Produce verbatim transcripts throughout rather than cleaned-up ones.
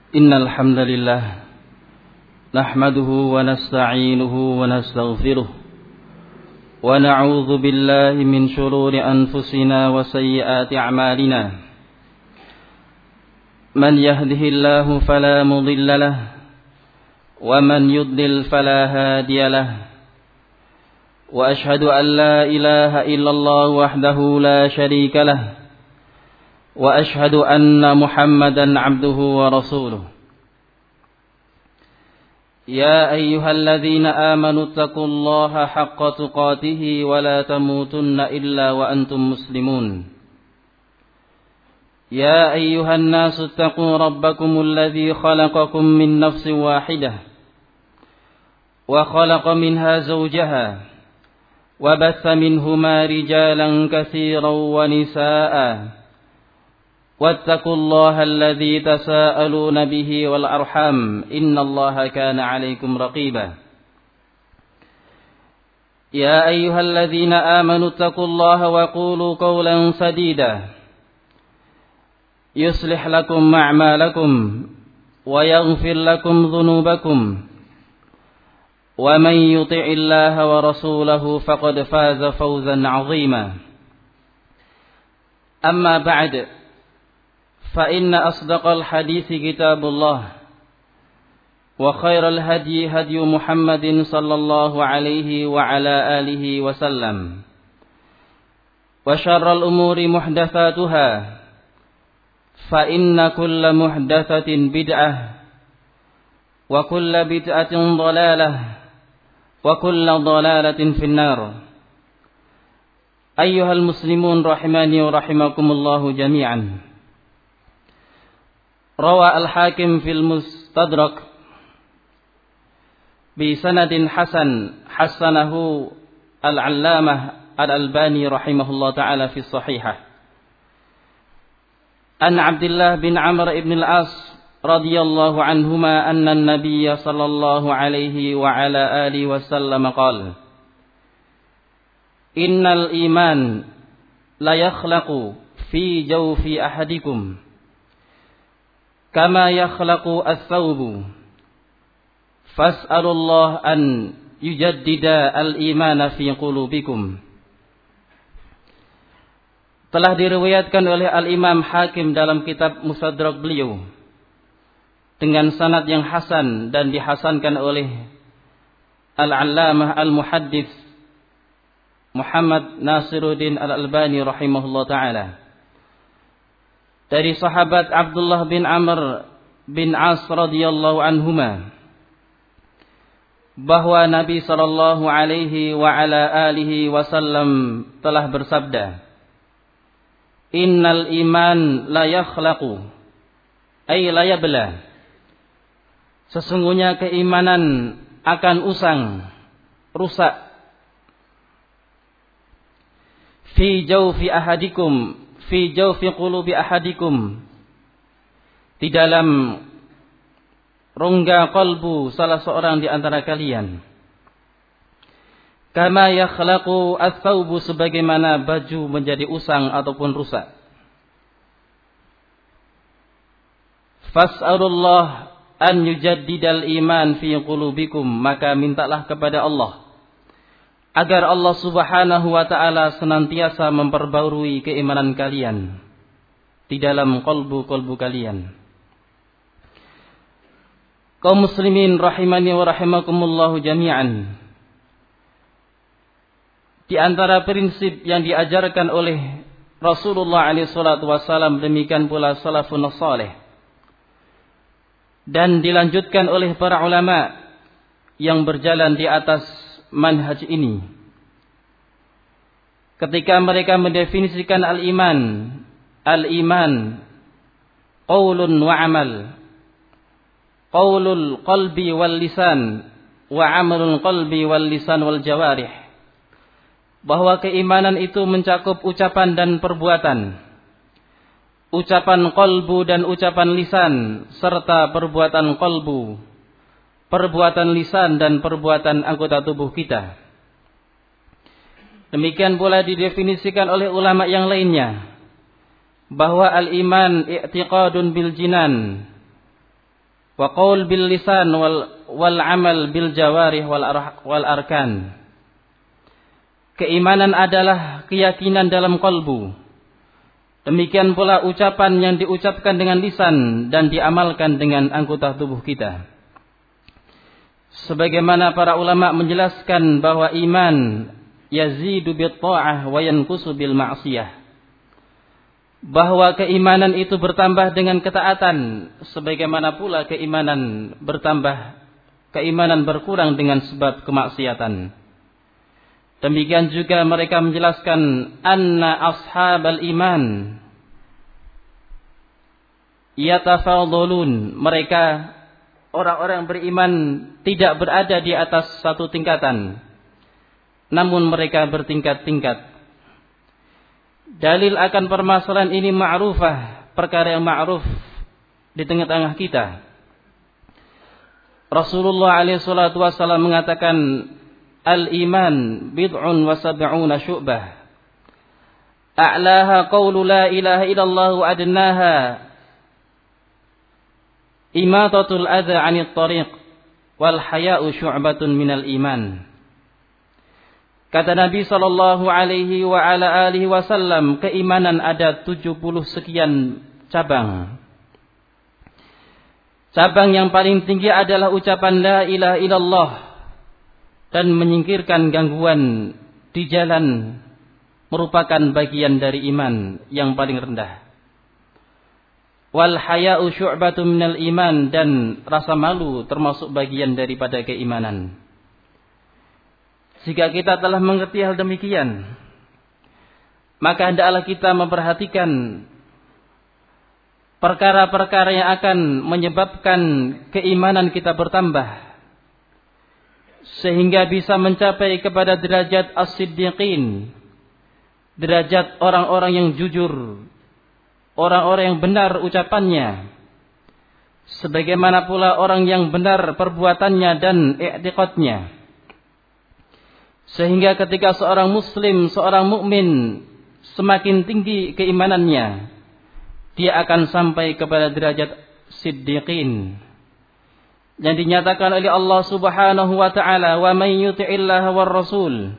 إن الحمد لله نحمده ونستعينه ونستغفره ونعوذ بالله من شرور أنفسنا وسيئات أعمالنا من يهده الله فلا مضل له ومن يضلل فلا هادي له وأشهد أن لا إله إلا الله وحده لا شريك له وأشهد أن محمدا عبده ورسوله يا أيها الذين آمنوا اتقوا الله حق تقاته ولا تموتن إلا وأنتم مسلمون يا أيها الناس اتقوا ربكم الذي خلقكم من نفس واحدة وخلق منها زوجها وبث منهما رجالا كثيرا ونساء واتقوا الله الذي تساءلون به والأرحام إن الله كان عليكم رقيبا يا أيها الذين آمنوا اتقوا الله وقولوا قولا سديدا يصلح لكم أعمالكم ويغفر لكم ذنوبكم ومن يطع الله ورسوله فقد فاز فوزا عظيما أما بعد فإن أصدق الحديث كتاب الله وخير الهدي هدي محمد صلى الله عليه وعلى آله وسلم وشر الأمور محدثاتها فإن كل محدثة بدعة وكل بدعة ضلالة وكل ضلالة في النار أيها المسلمون رحماني ورحمكم الله جميعا روى الحاكم في المستدرك بسند حسن حسنه العلامة الألباني رحمه الله تعالى في الصحيحة أن عبد الله بن عمرو بن العاص رضي الله عنهما أن النبي صلى الله عليه وعلى آله وسلم قال إن الإيمان لا يخلق في جوف أحدكم كما يخلق الثوب فاسألوا الله أن يجدد الإيمان في قلوبكم. Telah diriwayatkan oleh Al-Imam Hakim dalam kitab Mustadrak beliau dengan sanad yang hasan dan dihasankan oleh Al-Allamah Al-Muhaddits Muhammad Nasiruddin Al-Albani rahimahullah ta'ala dari sahabat Abdullah bin Amr bin As radhiyallahu anhuma bahwa Nabi sallallahu alaihi wa ala alihi wasallam telah bersabda, Innal iman la yakhlaqu ay la yabla. Sesungguhnya keimanan akan usang, rusak. Fi jawfi ahadikum fi jawfi qulubi ahadikum, di dalam rongga kalbu salah seorang di antara kalian. Kama yakhlaqu ats-tsaubu, sebagaimana baju menjadi usang ataupun rusak. Fas'alullah an yujaddidal iman fi qulubikum, maka mintalah kepada Allah agar Allah subhanahu wa ta'ala senantiasa memperbarui keimanan kalian di dalam kolbu-kolbu kalian. Kaum muslimin rahimani wa rahimakumullahu jami'an, di antara prinsip yang diajarkan oleh Rasulullah alaihi salatu wassalam, demikian pula salafun salih, dan dilanjutkan oleh para ulama yang berjalan di atas manhaj ini, ketika mereka mendefinisikan al-iman, al-iman qaulun wa amal, qaulul qalbi wal lisan wa amalul qalbi wal lisan wal jawarih, bahwa keimanan itu mencakup ucapan dan perbuatan, ucapan qalbu dan ucapan lisan, serta perbuatan qalbu, perbuatan lisan dan perbuatan anggota tubuh kita. Demikian pula didefinisikan oleh ulama yang lainnya bahwa al-iman i'tiqadun bil jinan wa qaul bil lisan wal wal amal bil jawarih wal ar, wal arkan. Keimanan adalah keyakinan dalam kalbu. Demikian pula ucapan yang diucapkan dengan lisan dan diamalkan dengan anggota tubuh kita. Sebagaimana para ulama menjelaskan bahwa iman yazidu bit ta'ah wa yanqusu bil ma'siyah. Bahwa keimanan itu bertambah dengan ketaatan, sebagaimana pula keimanan bertambah, keimanan berkurang dengan sebab kemaksiatan. Demikian juga mereka menjelaskan anna ashabal iman yatafadhalun, mereka orang-orang beriman tidak berada di atas satu tingkatan, namun mereka bertingkat-tingkat. Dalil akan permasalahan ini ma'rufah, perkara yang ma'ruf di tengah-tengah kita. Rasulullah alaihi salatu wasallam mengatakan, al-iman bid'un wa sab'una syu'bah. A'laha qawlu la ilaha illallah wa adnaha imatatul adha 'anit tariq wal haya'u syu'batun minal iman. Kata Nabi sallallahu alaihi wa ala alihi wasallam, keimanan ada tujuh puluh sekian cabang. Cabang yang paling tinggi adalah ucapan la ilaha illallah dan menyingkirkan gangguan di jalan merupakan bagian dari iman yang paling rendah. Wal haya'u syu'batun minal iman, dan rasa malu termasuk bagian daripada keimanan. Jika kita telah mengerti hal demikian, maka hendaklah kita memperhatikan perkara-perkara yang akan menyebabkan keimanan kita bertambah, sehingga bisa mencapai kepada derajat as-siddiqin, derajat orang-orang yang jujur, orang-orang yang benar ucapannya, sebagaimana pula orang yang benar perbuatannya dan i'tiqadnya. Sehingga ketika seorang muslim, seorang mukmin semakin tinggi keimanannya, dia akan sampai kepada derajat siddiqin yang dinyatakan oleh Allah Subhanahu wa taala, wa may yuti'illaha war rasul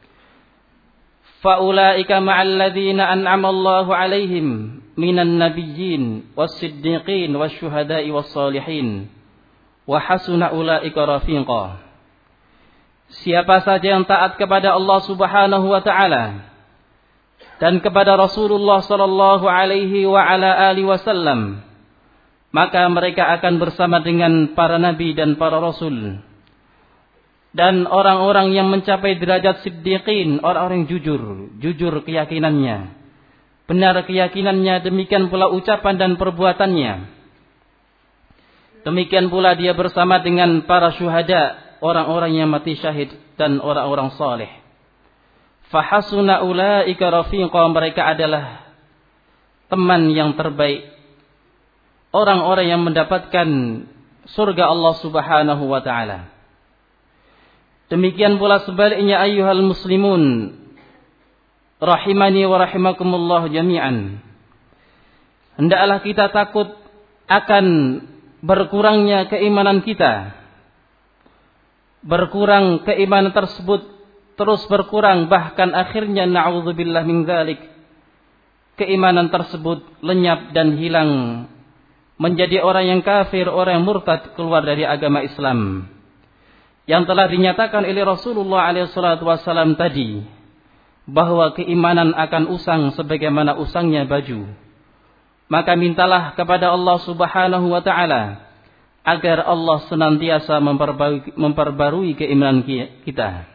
fa ulaika ma'al ladzina an'ama Allahu 'alaihim minan nabiyyin was-siddiqin wasyuhada'i was-salihin wa hasuna ulaika rafiqa. Siapa saja yang taat kepada Allah Subhanahu wa taala dan kepada Rasulullah sallallahu alaihi wa ala alihi wasallam, maka mereka akan bersama dengan para nabi dan para rasul dan orang-orang yang mencapai derajat siddiqin, orang-orang yang jujur, jujur keyakinannya, benar keyakinannya, demikian pula ucapan dan perbuatannya. Demikian pula dia bersama dengan para syuhada, orang-orang yang mati syahid dan orang-orang saleh. Fahasuna ulaika rafiqa, mereka adalah teman yang terbaik, orang-orang yang mendapatkan surga Allah Subhanahu wa taala. Demikian pula sebaliknya, ayyuhal muslimun rahimani wa rahimakumullah jami'an. Hendaklah kita takut akan berkurangnya keimanan kita. Berkurang keimanan tersebut, terus berkurang, bahkan akhirnya na'udzubillah min dzalik, keimanan tersebut lenyap dan hilang, menjadi orang yang kafir, orang yang murtad, keluar dari agama Islam, yang telah dinyatakan oleh Rasulullah alaihi salatu wasallam tadi, bahwa keimanan akan usang sebagaimana usangnya baju. Maka mintalah kepada Allah Subhanahu wa taala agar Allah senantiasa memperbarui, memperbarui keimanan kita.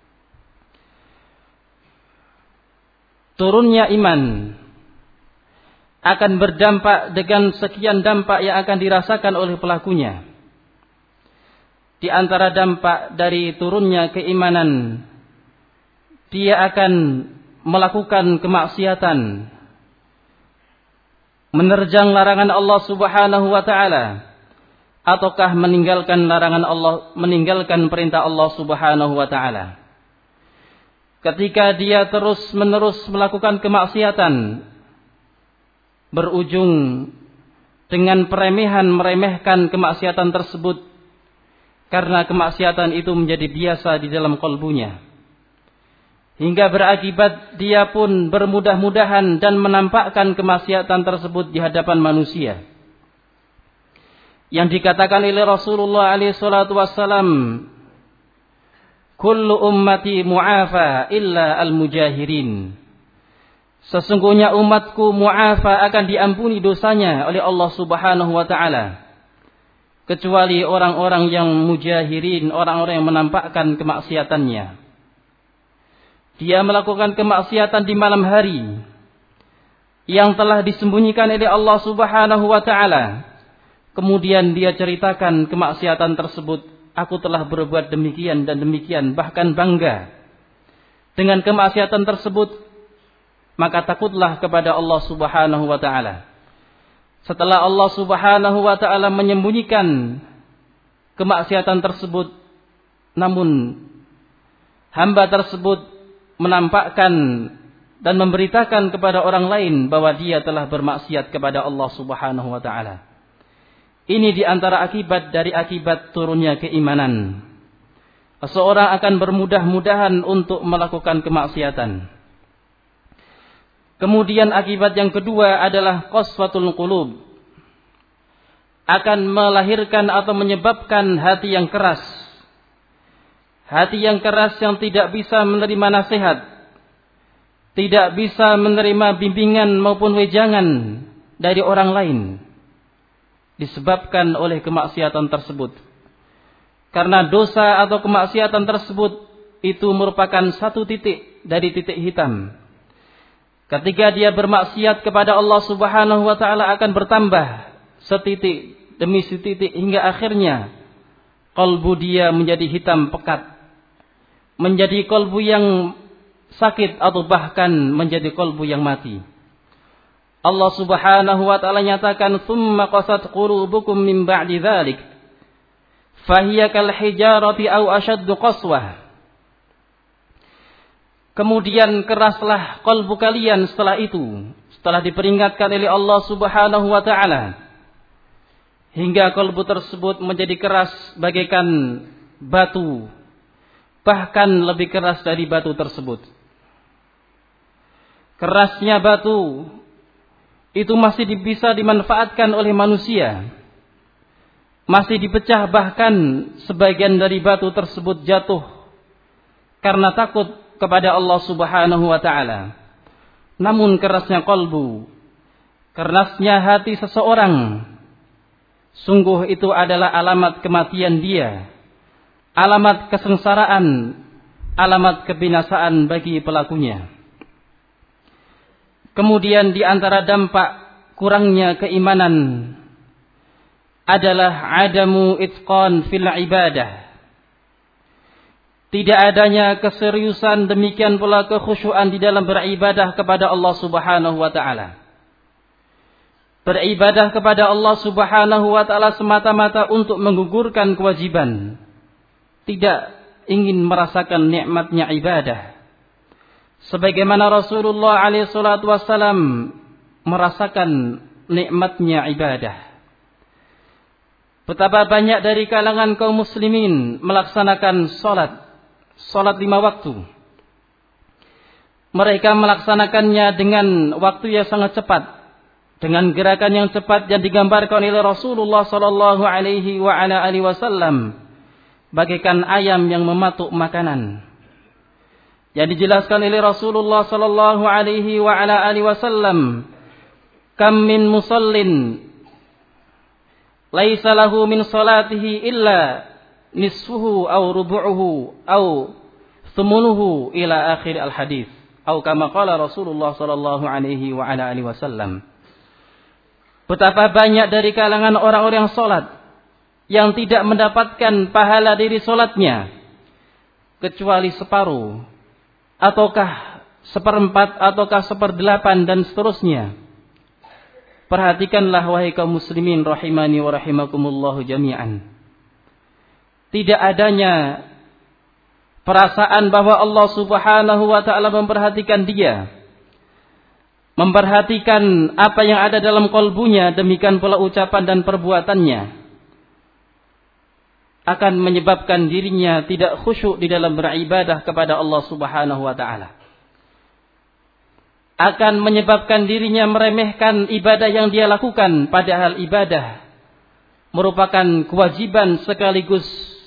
Turunnya iman akan berdampak dengan sekian dampak yang akan dirasakan oleh pelakunya. Di antara dampak dari turunnya keimanan, dia akan melakukan kemaksiatan, menerjang larangan Allah Subhanahu wa taala, ataukah meninggalkan larangan Allah, meninggalkan perintah Allah Subhanahu wa taala. Ketika dia terus-menerus melakukan kemaksiatan, berujung dengan peremehan meremehkan kemaksiatan tersebut, karena kemaksiatan itu menjadi biasa di dalam kalbunya, hingga berakibat dia pun bermudah-mudahan dan menampakkan kemaksiatan tersebut di hadapan manusia. Yang dikatakan oleh Rasulullah alaihi salatu wassalam, kullu ummati mu'afa illa al-mujahirin. Sesungguhnya umatku mu'afa, akan diampuni dosanya oleh Allah Subhanahu wa taala, kecuali orang-orang yang mujahirin, orang-orang yang menampakkan kemaksiatannya. Dia melakukan kemaksiatan di malam hari yang telah disembunyikan oleh Allah Subhanahu wa taala. Kemudian dia ceritakan kemaksiatan tersebut, aku telah berbuat demikian dan demikian, bahkan bangga dengan kemaksiatan tersebut. Maka takutlah kepada Allah Subhanahu wa taala. Setelah Allah Subhanahu wa taala menyembunyikan kemaksiatan tersebut, namun hamba tersebut menampakkan dan memberitakan kepada orang lain bahwa dia telah bermaksiat kepada Allah Subhanahu wa taala. Ini di antara akibat dari akibat turunnya keimanan. Seseorang akan bermudah-mudahan untuk melakukan kemaksiatan. Kemudian akibat yang kedua adalah qaswatul qulub. Akan melahirkan atau menyebabkan hati yang keras. Hati yang keras yang tidak bisa menerima nasihat, tidak bisa menerima bimbingan maupun wejangan dari orang lain, disebabkan oleh kemaksiatan tersebut. Karena dosa atau kemaksiatan tersebut itu merupakan satu titik dari titik hitam. Ketika dia bermaksiat kepada Allah Subhanahu wa taala akan bertambah setitik demi setitik hingga akhirnya kalbu dia menjadi hitam pekat, menjadi kalbu yang sakit atau bahkan menjadi kalbu yang mati. Allah Subhanahu wa taala nyatakan, "Tsumma qasat qulubukum min ba'di dzalik, fahiya kal hijarati aw ashaddu qaswah." Kemudian keraslah kalbu kalian setelah itu, setelah diperingatkan oleh Allah Subhanahu wa taala, hingga kalbu tersebut menjadi keras bagaikan batu, bahkan lebih keras dari batu tersebut. Kerasnya batu itu masih bisa dimanfaatkan oleh manusia, masih dipecah, bahkan sebagian dari batu tersebut jatuh karena takut kepada Allah Subhanahu wa taala. Namun kerasnya kalbu, kerasnya hati seseorang, sungguh itu adalah alamat kematian dia, alamat kesengsaraan, alamat kebinasaan bagi pelakunya. Kemudian di antara dampak kurangnya keimanan adalah adamu itqan fil ibadah. Tidak adanya keseriusan, demikian pula kekhusyuan di dalam beribadah kepada Allah Subhanahu wa taala. Beribadah kepada Allah Subhanahu wa taala semata-mata untuk menggugurkan kewajiban, tidak ingin merasakan nikmatnya ibadah. Sebagaimana Rasulullah alaihi salatu wassalam merasakan nikmatnya ibadah. Betapa banyak dari kalangan kaum muslimin melaksanakan salat, salat lima waktu. Mereka melaksanakannya dengan waktu yang sangat cepat, dengan gerakan yang cepat yang digambarkan oleh Rasulullah sallallahu alaihi wa ala alihi wasallam, bagaikan ayam yang mematuk makanan. Yang dijelaskan oleh Rasulullah sallallahu alaihi wa ala alihi wasallam, kam min musallin laisa lahu min salatihi illa nisfuhu aw rubu'uhu aw thumunuhu ila akhir al-hadis, atau kama qala Rasulullah sallallahu alaihi wa ala alihi wasallam. Betapa banyak dari kalangan orang-orang yang salat yang tidak mendapatkan pahala dari salatnya kecuali separuh, ataukah seperempat, ataukah seperdelapan, dan seterusnya. Perhatikanlah wahai kaum muslimin rahimani wa rahimakumullahu jami'an. Tidak adanya perasaan bahwa Allah Subhanahu wa taala memperhatikan dia, memperhatikan apa yang ada dalam kalbunya, demikian pula ucapan dan perbuatannya, akan menyebabkan dirinya tidak khusyuk di dalam beribadah kepada Allah Subhanahu wa taala. Akan menyebabkan dirinya meremehkan ibadah yang dia lakukan, padahal ibadah merupakan kewajiban sekaligus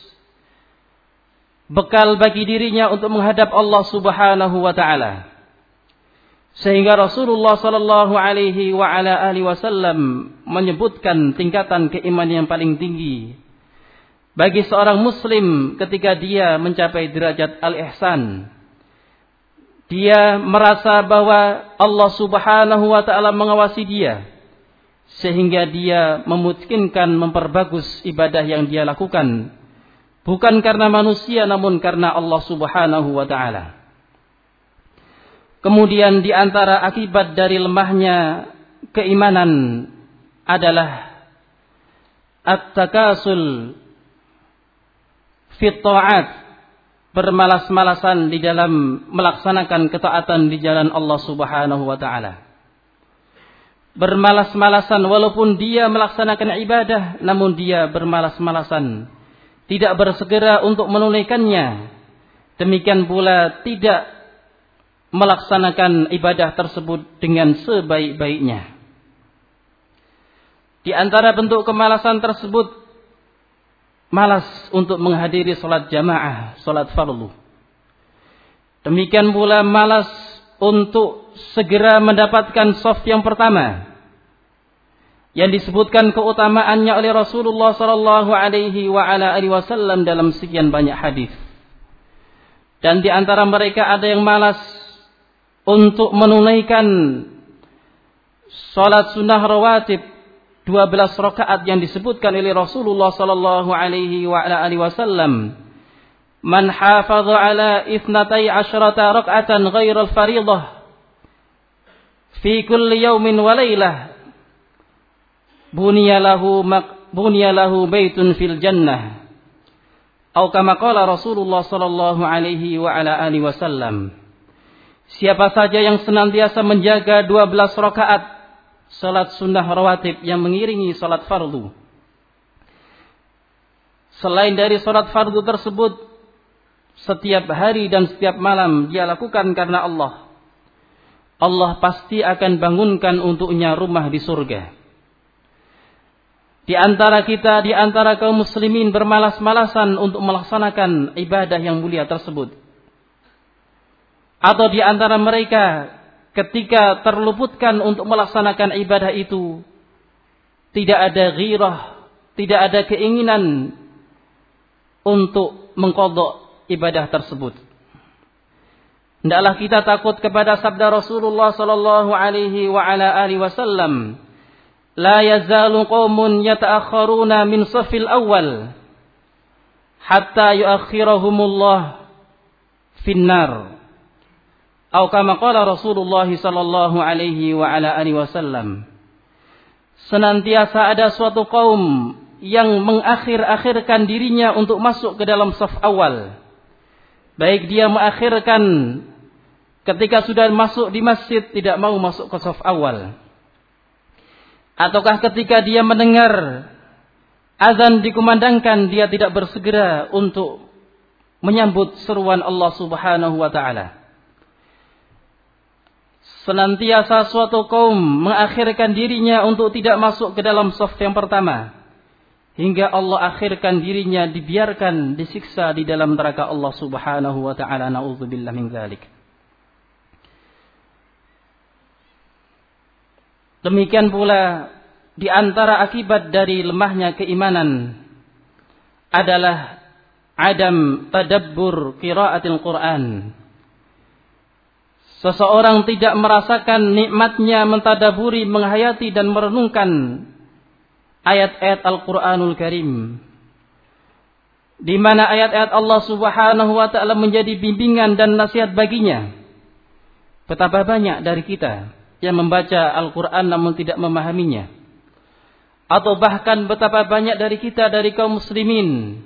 bekal bagi dirinya untuk menghadap Allah Subhanahu wa taala. Sehingga Rasulullah sallallahu alaihi wa ala alihi wasallam menyebutkan tingkatan keimanan yang paling tinggi bagi seorang muslim ketika dia mencapai derajat al-ihsan. Dia merasa bahwa Allah Subhanahu wa taala mengawasi dia sehingga dia memungkinkan memperbagus ibadah yang dia lakukan, bukan karena manusia namun karena Allah Subhanahu wa taala. Kemudian di antara akibat dari lemahnya keimanan adalah at-takasul fit ta'at, bermalas-malasan di dalam melaksanakan ketaatan di jalan Allah Subhanahu wa taala. Bermalas-malasan walaupun dia melaksanakan ibadah, namun dia bermalas-malasan, tidak bersegera untuk menunaikannya. Demikian pula tidak melaksanakan ibadah tersebut dengan sebaik-baiknya. Di antara bentuk kemalasan tersebut, malas untuk menghadiri salat jamaah, salat fardu. Demikian pula malas untuk segera mendapatkan shaf yang pertama, yang disebutkan keutamaannya oleh Rasulullah sallallahu alaihi wa ala alihi wasallam dalam sekian banyak hadis. Dan di antara mereka ada yang malas untuk menunaikan salat sunnah rawatib dua belas rakaat yang disebutkan oleh Rasulullah sallallahu alaihi wa ala alihi wasallam, man hafadha ala ithnatay asyrata rak'atan ghairal fariidah fi kulli yawmin wa lailah buniya lahu buniya lahu baitun fil jannah, atau kama qala Rasulullah sallallahu alaihi wa ala alihi wasallam. Siapa saja yang senantiasa menjaga dua belas rakaat salat sunnah rawatib yang mengiringi salat fardu, selain dari salat fardu tersebut, setiap hari dan setiap malam dia lakukan karena Allah, Allah pasti akan bangunkan untuknya rumah di surga. Di antara kita, di antara kaum muslimin bermalas-malasan untuk melaksanakan ibadah yang mulia tersebut, atau di antara mereka ketika terluputkan untuk melaksanakan ibadah itu, tidak ada ghirah, tidak ada keinginan untuk mengqadha ibadah tersebut. Hendaklah kita takut kepada sabda Rasulullah sallallahu alaihi wa ala alihi wasallam, la yazalu qaumun yata'akhkharuna min safil awal hatta yuakhirahumullah finnar. Atau kama qala Rasulullah sallallahu alaihi wa ala alihi wasallam. Senantiasa ada suatu kaum yang mengakhir-akhirkan dirinya untuk masuk ke dalam saf awal. Baik dia mengakhirkan ketika sudah masuk di masjid, tidak mau masuk ke saf awal, ataukah ketika dia mendengar azan dikumandangkan, dia tidak bersegera untuk menyambut seruan Allah Subhanahu wa taala. Senantiasa suatu kaum mengakhirkan dirinya untuk tidak masuk ke dalam saf yang pertama, hingga Allah akhirkan dirinya dibiarkan disiksa di dalam neraka Allah Subhanahu wa taala. Nauzubillah min dzalik. Demikian pula di antara akibat dari lemahnya keimanan adalah adam tadabbur qiraatil Quran. Seseorang tidak merasakan nikmatnya mentadaburi, menghayati dan merenungkan ayat-ayat Al-Quranul Karim, di mana ayat-ayat Allah Subhanahu wa taala menjadi bimbingan dan nasihat baginya. Betapa banyak dari kita yang membaca Al-Quran namun tidak memahaminya, atau bahkan betapa banyak dari kita, dari kaum muslimin.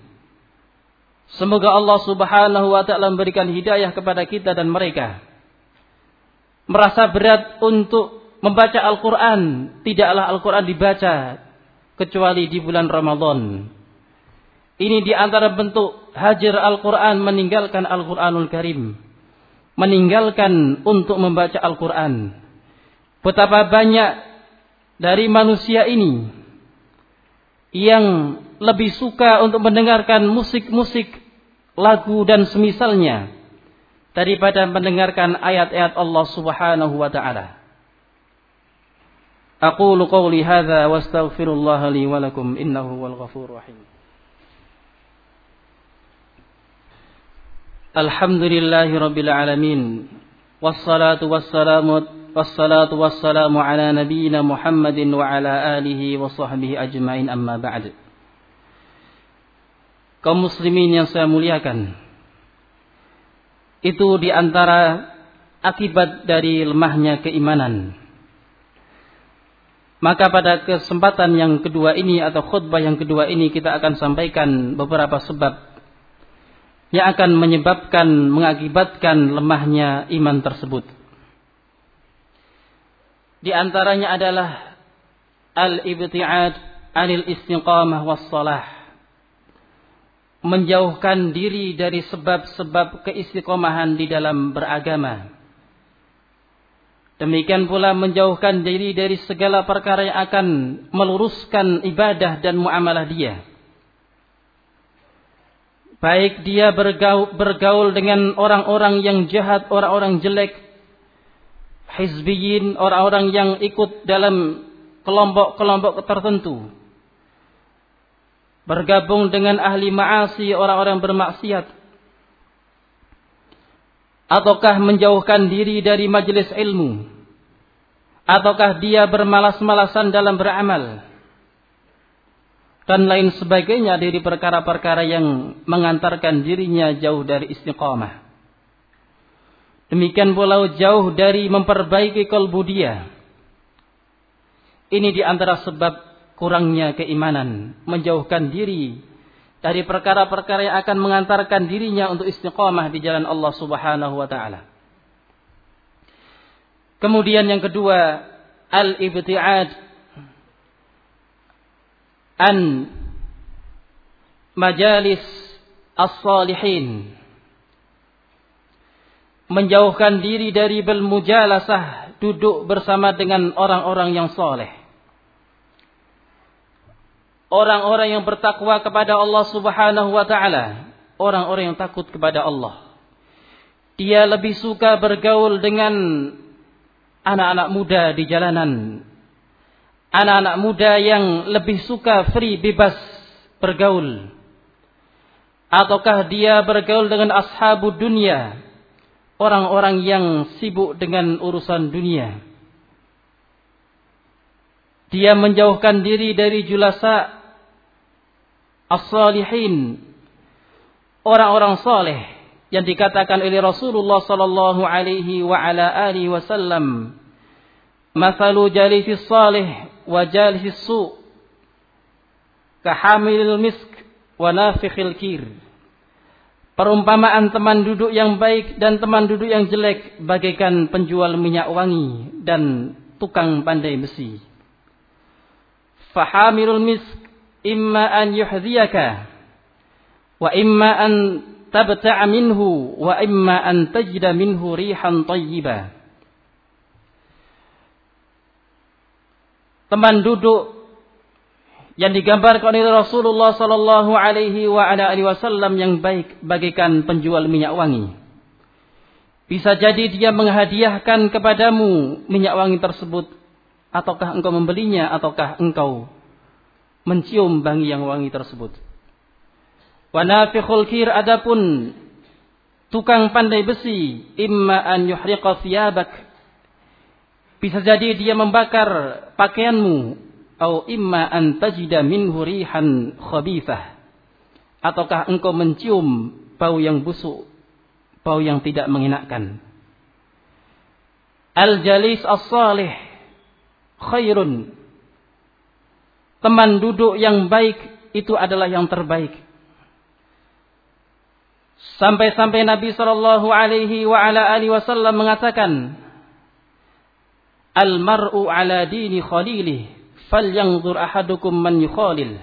Semoga Allah Subhanahu wa taala memberikan hidayah kepada kita dan mereka, merasa berat untuk membaca Al-Quran, tidaklah Al-Quran dibaca kecuali di bulan Ramadan. Ini di antara bentuk hajar Al-Quran, meninggalkan Al-Quranul Karim, meninggalkan untuk membaca Al-Quran. Betapa banyak dari manusia ini yang lebih suka untuk mendengarkan musik-musik, lagu dan semisalnya daripada mendengarkan ayat-ayat Allah Subhanahu wa taala. Aqulu qawli hadza wa astaghfirullaha li wa lakum innahu wal ghafurur rahim. Alhamdulillahi rabbil alamin. Wassalatu wassalamu wassalatu wassalamu ala nabiyyina Muhammadin wa ala alihi wa sahbihi ajmain, amma ba'd. Kaum muslimin yang saya muliakan, itu di antara akibat dari lemahnya keimanan. Maka pada kesempatan yang kedua ini atau khutbah yang kedua ini kita akan sampaikan beberapa sebab yang akan menyebabkan, mengakibatkan lemahnya iman tersebut. Di antaranya adalah al-ibti'ad anil istiqamah was salah. Menjauhkan diri dari sebab-sebab keistiqomahan di dalam beragama. Demikian pula menjauhkan diri dari segala perkara yang akan meluruskan ibadah dan muamalah dia. Baik dia bergaul, bergaul dengan orang-orang yang jahat, orang-orang jelek, hizbiyin, orang-orang yang ikut dalam kelompok-kelompok tertentu, bergabung dengan ahli ma'asi, orang-orang bermaksiat, ataukah menjauhkan diri dari majelis ilmu, ataukah dia bermalas-malasan dalam beramal, dan lain sebagainya dari perkara-perkara yang mengantarkan dirinya jauh dari istiqamah. Demikian pula jauh dari memperbaiki kalbu dia. Ini di antara sebab kurangnya keimanan, menjauhkan diri dari perkara-perkara yang akan mengantarkan dirinya untuk istiqamah di jalan Allah Subhanahu wa taala. Kemudian yang kedua, al-ibti'ad an majalis as-salihin. Menjauhkan diri dari bermujalasah, duduk bersama dengan orang-orang yang saleh. Orang-orang yang bertakwa kepada Allah Subhanahu wa taala, orang-orang yang takut kepada Allah. Dia lebih suka bergaul dengan anak-anak muda di jalanan. Anak-anak muda yang lebih suka free, bebas bergaul. Ataukah dia bergaul dengan ashabud dunia, orang-orang yang sibuk dengan urusan dunia. Dia menjauhkan diri dari julasa as-salihin, orang-orang saleh yang dikatakan oleh Rasulullah sallallahu alaihi wa ala alihi wasallam, "Mathalu jalisis salih wa jalisis su' kahamilil misk wa nafikhil kir." Perumpamaan teman duduk yang baik dan teman duduk yang jelek bagaikan penjual minyak wangi dan tukang pandai besi. Fahamilul misk imma an yuhdhiyaka wa imma an tabta'a minhu wa imma an tajida minhu rihan tayyibah. Teman duduk yang digambarkan oleh Rasulullah sallallahu alaihi wa ala alihi wasallam yang baik bagaikan penjual minyak wangi. Bisa jadi dia menghadiahkan kepadamu minyak wangi tersebut, ataukah engkau membelinya, ataukah engkau mencium wangi yang wangi tersebut. Wa nafikhul kir, adapun tukang pandai besi, imma an yuhriqa thiyabak, bisa jadi dia membakar pakaianmu, atau imma an tajida minhu rihan khabithah, ataukah engkau mencium bau yang busuk, bau yang tidak mengenakan. Al-jalis as-salih khairun, teman duduk yang baik itu adalah yang terbaik. Sampai-sampai Nabi sallallahu alaihi wa ala alihi wasallam mengatakan, Al-mar'u ala dini khalilih, falyanzur ahadukum man yukhalil.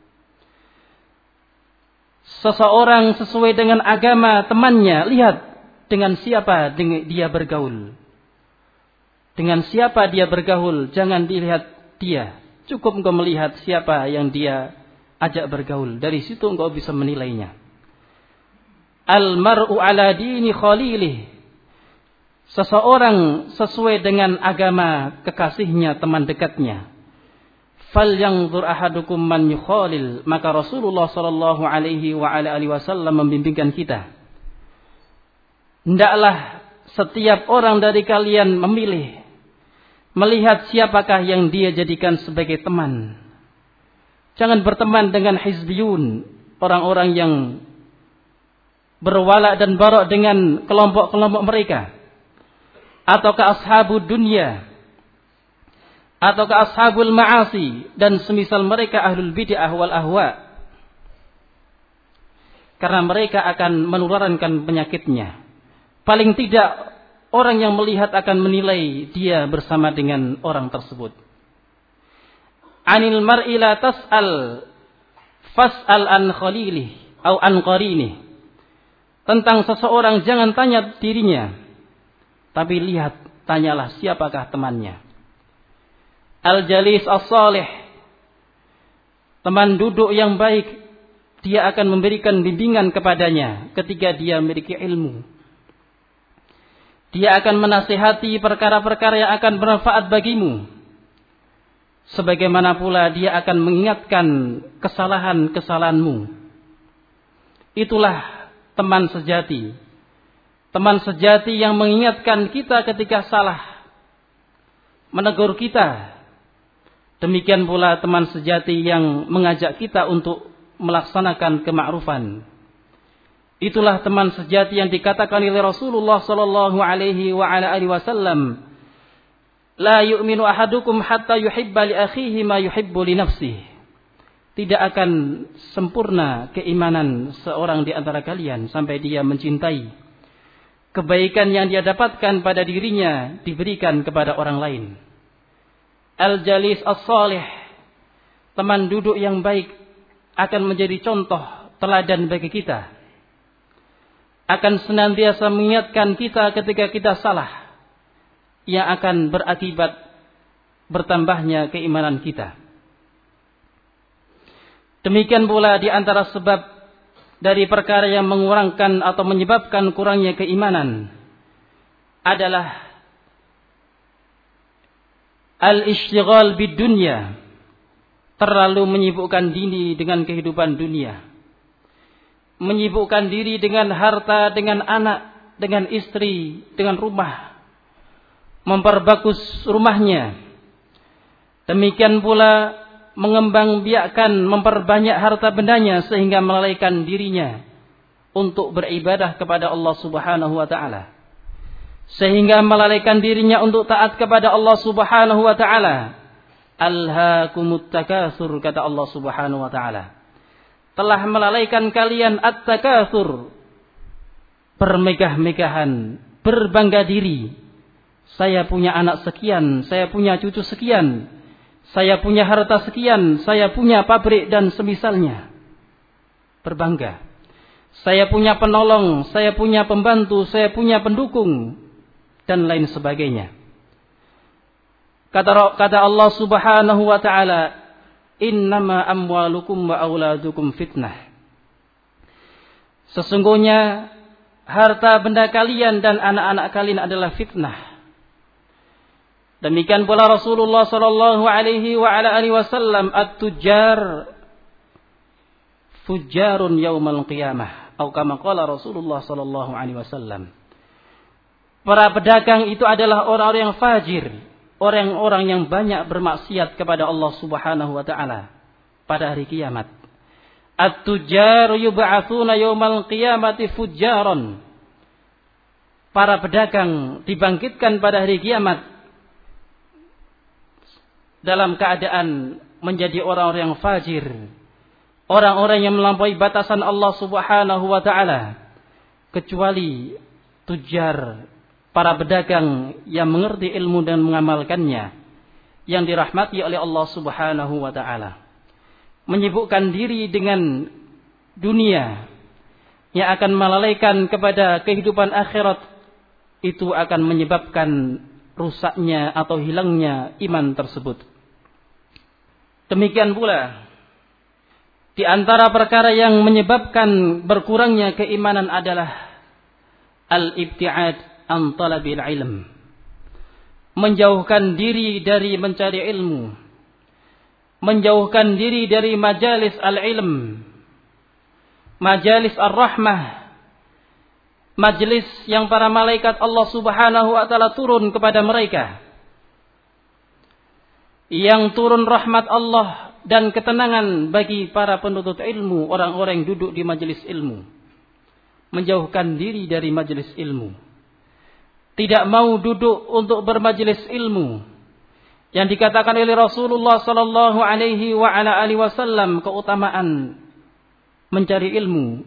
Seseorang sesuai dengan agama temannya, lihat dengan siapa dia bergaul. Dengan siapa dia bergaul, jangan dilihat dia. Cukup engkau melihat siapa yang dia ajak bergaul. Dari situ engkau bisa menilainya. Al-mar'u ala dini khalilih. Seseorang sesuai dengan agama kekasihnya, teman dekatnya. Falyanzur ahadukum man yukhalil. Maka Rasulullah sallallahu alaihi wa ala alihi wasallam membimbingkan kita. Hendaklah setiap orang dari kalian memilih, melihat siapakah yang dia jadikan sebagai teman. Jangan berteman dengan hizbiyun, orang-orang yang berwala dan barok dengan kelompok-kelompok mereka. Ataukah ashabud dunia, ataukah ashabul ma'asi, dan semisal mereka ahlul bid'ah wal ahwa. Karena mereka akan menularkan penyakitnya. Paling tidak orang yang melihat akan menilai dia bersama dengan orang tersebut. Anil mar'i la tas'al fas'al an khalilih atau an qarini. Tentang seseorang jangan tanya dirinya, tapi lihat, tanyalah siapakah temannya. Al-jalis as-salih, teman duduk yang baik, dia akan memberikan bimbingan kepadanya ketika dia memiliki ilmu. Dia akan menasihati perkara-perkara yang akan bermanfaat bagimu. Sebagaimana pula dia akan mengingatkan kesalahan-kesalahanmu. Itulah teman sejati. Teman sejati yang mengingatkan kita ketika salah, menegur kita. Demikian pula teman sejati yang mengajak kita untuk melaksanakan kema'rufan. Itulah teman sejati yang dikatakan oleh Rasulullah sallallahu alaihi wa ala alihi wasallam, la yu'minu ahadukum hatta yuhibba li akhihi ma yuhibbu li nafsihi. Tidak akan sempurna keimanan seorang di antara kalian sampai dia mencintai kebaikan yang dia dapatkan pada dirinya diberikan kepada orang lain. Al-jalis as-salih, teman duduk yang baik, akan menjadi contoh teladan bagi kita. Akan senantiasa mengingatkan kita ketika kita salah, yang akan berakibat bertambahnya keimanan kita. Demikian pula di antara sebab dari perkara yang mengurangkan atau menyebabkan kurangnya keimanan adalah al-ishtighal bid dunya, terlalu menyibukkan diri dengan kehidupan dunia. Menyibukkan diri dengan harta, dengan anak, dengan istri, dengan rumah. Memperbagus rumahnya. Demikian pula mengembangbiakkan, memperbanyak harta bendanya sehingga melalaikan dirinya untuk beribadah kepada Allah Subhanahu wa taala. Sehingga melalaikan dirinya untuk taat kepada Allah Subhanahu wa taala. Alhaakumut takatsur, kata Allah Subhanahu wa taala. Telah melalaikan kalian at-takatsur, bermegah-megahan, berbangga diri. Saya punya anak sekian, saya punya cucu sekian, saya punya harta sekian, saya punya pabrik dan semisalnya. Berbangga. Saya punya penolong, saya punya pembantu, saya punya pendukung, dan lain sebagainya. Kata, kata Allah Subhanahu wa ta'ala, innama amwalukum wa auladukum fitnah. Sesungguhnya harta benda kalian dan anak-anak kalian adalah fitnah. Demikian pula Rasulullah sallallahu alaihi wa ala alihi wasallam, at-tujjar fujjarun yaumal qiyamah, atau kama qala Rasulullah sallallahu alaihi wasallam. Para pedagang itu adalah orang-orang yang fajir, orang-orang yang banyak bermaksiat kepada Allah Subhanahu wa taala pada hari kiamat. At-tujjar yub'atsuna yaumal qiyamati fujjaran. Para pedagang dibangkitkan pada hari kiamat dalam keadaan menjadi orang-orang yang fajir, orang-orang yang melampaui batasan Allah Subhanahu wa taala, kecuali tujar, para pedagang yang mengerti ilmu dan mengamalkannya, yang dirahmati oleh Allah Subhanahu wa taala. Menyibukkan diri dengan dunia yang akan melalaikan kepada kehidupan akhirat, itu akan menyebabkan rusaknya atau hilangnya iman tersebut. Demikian pula di antara perkara yang menyebabkan berkurangnya keimanan adalah al-ibti'ad an talabil ilm. Menjauhkan diri dari mencari ilmu. Menjauhkan diri dari majalis al-ilm. Majalis ar-rahmah. Majlis yang para malaikat Allah Subhanahu wa taala turun kepada mereka. Yang turun rahmat Allah dan ketenangan bagi para penuntut ilmu, orang-orang yang duduk di majelis ilmu. Menjauhkan diri dari majelis ilmu. Tidak mau duduk untuk bermajelis ilmu. Yang dikatakan oleh Rasulullah sallallahu alaihi wa ala alihi wasallam keutamaan mencari ilmu.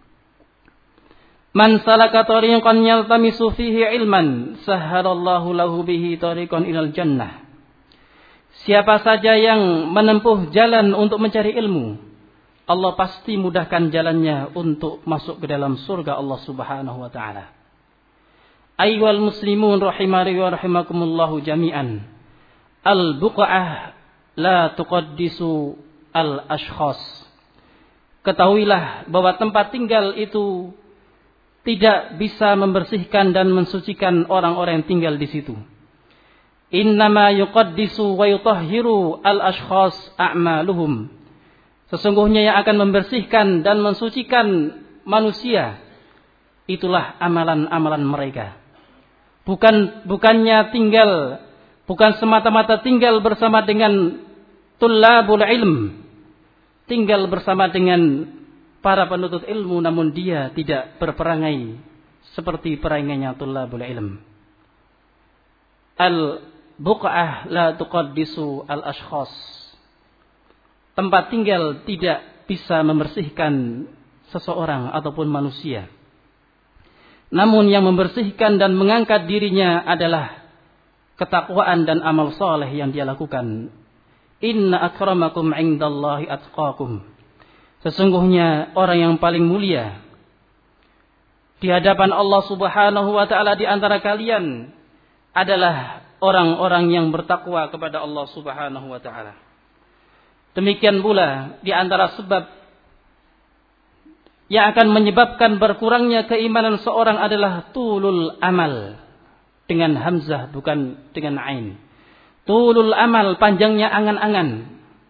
Man salaka tariqan yaltamisu fihi ilman, sahhalallahu lahu bihi tariqan ilal jannah. Siapa saja yang menempuh jalan untuk mencari ilmu, Allah pasti mudahkan jalannya untuk masuk ke dalam surga Allah Subhanahu wa taala. Ayyuhal muslimun rahimani wa rahimakumullahu jami'an. Al-buq'ah la tuqaddisu al-ashkhas. Ketahuilah bahwa tempat tinggal itu tidak bisa membersihkan dan mensucikan orang-orang yang tinggal di situ. Innama yuqaddisu wa yutahhiru al-ashkhas a'maluhum. Sesungguhnya yang akan membersihkan dan mensucikan manusia, itulah amalan-amalan mereka. Bukan bukannya tinggal, bukan semata-mata tinggal bersama dengan tullabul ilm, tinggal bersama dengan para penuntut ilmu, namun dia tidak berperangai seperti perangainya tullabul ilm. Al-buq'ah la tuqaddisu al-ashkhas. Tempat tinggal tidak bisa membersihkan seseorang ataupun manusia. Namun yang membersihkan dan mengangkat dirinya adalah ketakwaan dan amal saleh yang dia lakukan. Inna akramakum indallahi atqakum. Sesungguhnya orang yang paling mulia di hadapan Allah Subhanahu wa taala di antara kalian adalah orang-orang yang bertakwa kepada Allah Subhanahu wa taala. Demikian pula di antara sebab yang akan menyebabkan berkurangnya keimanan seorang adalah tulul amal. Dengan hamzah bukan dengan ain. Tulul amal, panjangnya angan-angan.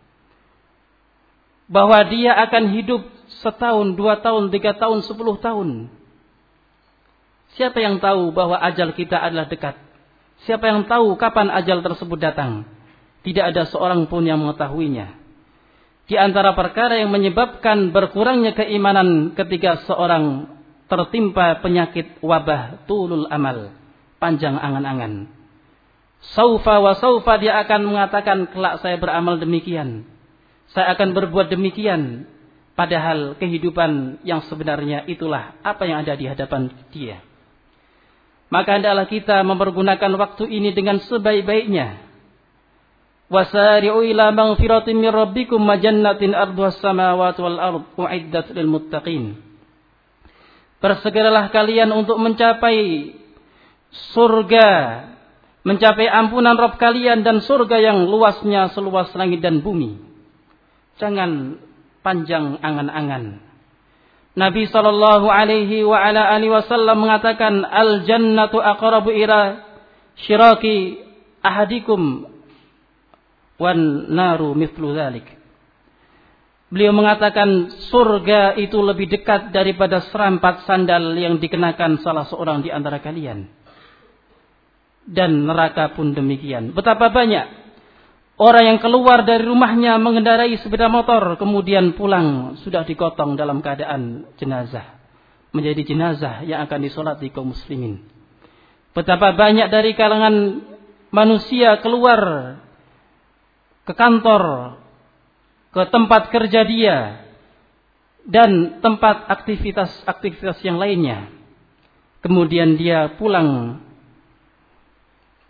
Bahwa dia akan hidup setahun, dua tahun, tiga tahun, sepuluh tahun. Siapa yang tahu bahwa ajal kita adalah dekat? Siapa yang tahu kapan ajal tersebut datang? Tidak ada seorang pun yang mengetahuinya. Di antara perkara yang menyebabkan berkurangnya keimanan ketika seorang tertimpa penyakit wabah tulul amal, panjang angan-angan. Saufa wa saufa, dia akan mengatakan kelak saya beramal demikian, saya akan berbuat demikian, padahal kehidupan yang sebenarnya itulah apa yang ada di hadapan dia. Maka hendaklah kita mempergunakan waktu ini dengan sebaik-baiknya. Wasari'u ila maghfiratin min rabbikum wa jannatin arduhas samawati wal ard u'iddat lil muttaqin. Bersegeralah kalian untuk mencapai surga, mencapai ampunan Rabb kalian dan surga yang luasnya seluas langit dan bumi. Jangan panjang angan-angan. Nabi sallallahu alaihi wa ala alihi wasallam mengatakan al jannatu aqrabu ila syiraki ahadikum wan naru mithlu dzalik. Beliau mengatakan surga itu lebih dekat daripada serampat sandal yang dikenakan salah seorang di antara kalian. Dan neraka pun demikian. Betapa banyak orang yang keluar dari rumahnya mengendarai sepeda motor, kemudian pulang sudah digotong dalam keadaan jenazah. Menjadi jenazah yang akan disolati kaum muslimin. Betapa banyak dari kalangan manusia keluar ke kantor, ke tempat kerja dia, dan tempat aktivitas-aktivitas yang lainnya. Kemudian dia pulang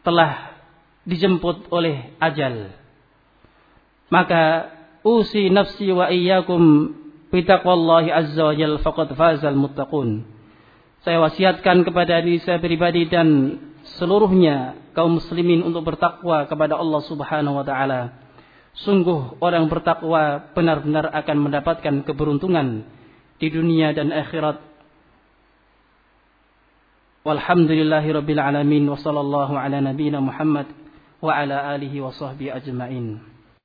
telah dijemput oleh ajal. Maka usi nafsi wa iyyakum bitaqwallahi azza wa jalla faqad fazal muttaqun. Saya wasiatkan kepada diri saya pribadi dan seluruhnya kaum muslimin untuk bertakwa kepada Allah Subhanahu wa taala. Sungguh orang bertakwa benar-benar akan mendapatkan keberuntungan di dunia dan akhirat. Walhamdulillahirabbil alamin wa sallallahu ala nabiyyina Muhammad wa ala alihi wa sahbihi ajmain.